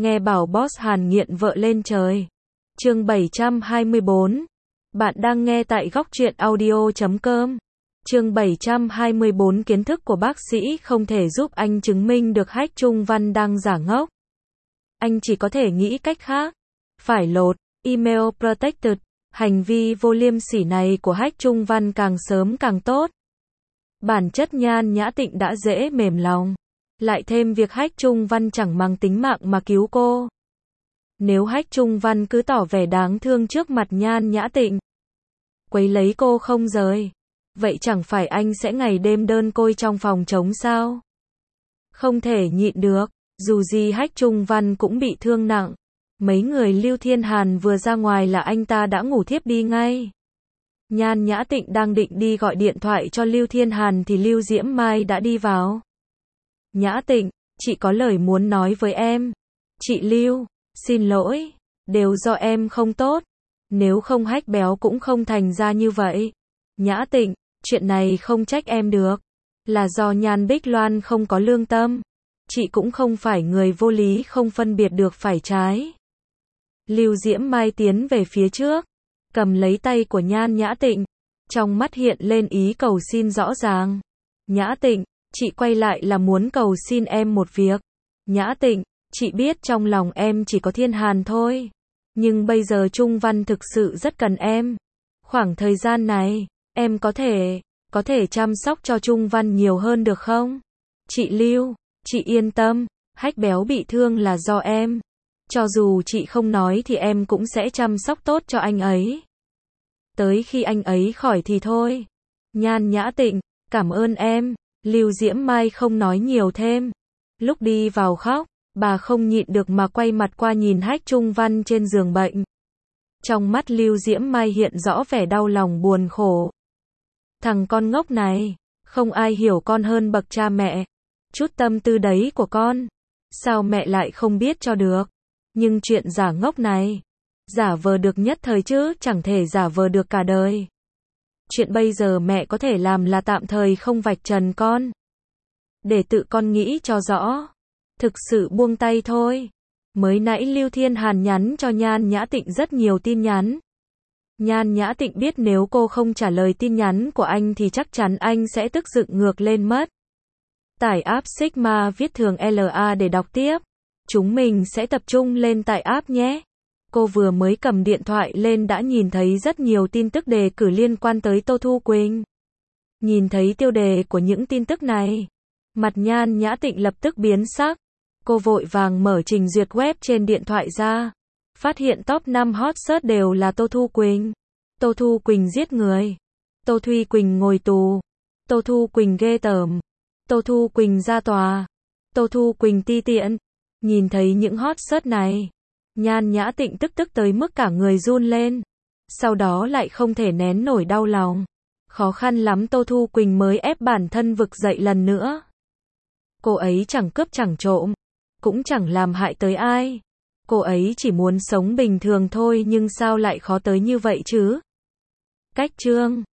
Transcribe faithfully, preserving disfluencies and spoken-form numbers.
Nghe bảo boss Hàn nghiện vợ lên trời. Chương bảy trăm hai mươi bốn. Bạn đang nghe tại góc truyện audio chấm com. Chương bảy trăm hai mươi bốn. Kiến thức của bác sĩ không thể giúp anh chứng minh được Hách Trung Văn đang giả ngốc. Anh chỉ có thể nghĩ cách khác. Phải lột email protected. Hành vi vô liêm sỉ này của Hách Trung Văn càng sớm càng tốt. Bản chất Nhan Nhã Tịnh đã dễ mềm lòng. Lại thêm việc Hách Trung Văn chẳng mang tính mạng mà cứu cô. Nếu Hách Trung Văn cứ tỏ vẻ đáng thương trước mặt Nhan Nhã Tịnh, quấy lấy cô không rời, vậy chẳng phải anh sẽ ngày đêm đơn côi trong phòng trống sao? Không thể nhịn được, dù gì Hách Trung Văn cũng bị thương nặng. Mấy người Lưu Thiên Hàn vừa ra ngoài là anh ta đã ngủ thiếp đi ngay. Nhan Nhã Tịnh đang định đi gọi điện thoại cho Lưu Thiên Hàn thì Lưu Diễm Mai đã đi vào. Nhã Tịnh, chị có lời muốn nói với em. Chị Lưu, xin lỗi, đều do em không tốt. Nếu không Hách béo cũng không thành ra như vậy. Nhã Tịnh, chuyện này không trách em được. Là do Nhan Bích Loan không có lương tâm. Chị cũng không phải người vô lý không phân biệt được phải trái. Lưu Diễm Mai tiến về phía trước, cầm lấy tay của Nhan Nhã Tịnh, trong mắt hiện lên ý cầu xin rõ ràng. Nhã Tịnh, chị quay lại là muốn cầu xin em một việc. Nhã Tịnh, chị biết trong lòng em chỉ có Thiên Hàn thôi. Nhưng bây giờ Trung Văn thực sự rất cần em. Khoảng thời gian này, em có thể, có thể chăm sóc cho Trung Văn nhiều hơn được không? Chị Lưu, chị yên tâm, Hách béo bị thương là do em. Cho dù chị không nói thì em cũng sẽ chăm sóc tốt cho anh ấy. Tới khi anh ấy khỏi thì thôi. Nhan Nhã Tịnh, cảm ơn em. Lưu Diễm Mai không nói nhiều thêm. Lúc đi vào khóc, bà không nhịn được mà quay mặt qua nhìn Hách Trung Văn trên giường bệnh. Trong mắt Lưu Diễm Mai hiện rõ vẻ đau lòng buồn khổ. Thằng con ngốc này, không ai hiểu con hơn bậc cha mẹ. Chút tâm tư đấy của con, sao mẹ lại không biết cho được? Nhưng chuyện giả ngốc này, giả vờ được nhất thời chứ chẳng thể giả vờ được cả đời. Chuyện bây giờ mẹ có thể làm là tạm thời không vạch trần con. Để tự con nghĩ cho rõ. Thực sự buông tay thôi. Mới nãy Lưu Thiên Hàn nhắn cho Nhan Nhã Tịnh rất nhiều tin nhắn. Nhan Nhã Tịnh biết nếu cô không trả lời tin nhắn của anh thì chắc chắn anh sẽ tức giận ngược lên mất. Tải app Sigma viết thường lờ a để đọc tiếp. Chúng mình sẽ tập trung lên tại app nhé. Cô vừa mới cầm điện thoại lên đã nhìn thấy rất nhiều tin tức đề cử liên quan tới Tô Thu Quỳnh. Nhìn thấy tiêu đề của những tin tức này, mặt Nhan Nhã Tịnh lập tức biến sắc. Cô vội vàng mở trình duyệt web trên điện thoại ra. Phát hiện top năm hot search đều là Tô Thu Quỳnh. Tô Thu Quỳnh giết người. Tô Thuy Quỳnh ngồi tù. Tô Thu Quỳnh ghê tởm. Tô Thu Quỳnh ra tòa. Tô Thu Quỳnh ti tiện. Nhìn thấy những hot search này, Nhan Nhã Tịnh tức tức tới mức cả người run lên. Sau đó lại không thể nén nổi đau lòng. Khó khăn lắm Tô Thu Quỳnh mới ép bản thân vực dậy lần nữa. Cô ấy chẳng cướp chẳng trộm, cũng chẳng làm hại tới ai. Cô ấy chỉ muốn sống bình thường thôi nhưng sao lại khó tới như vậy chứ? Cách chương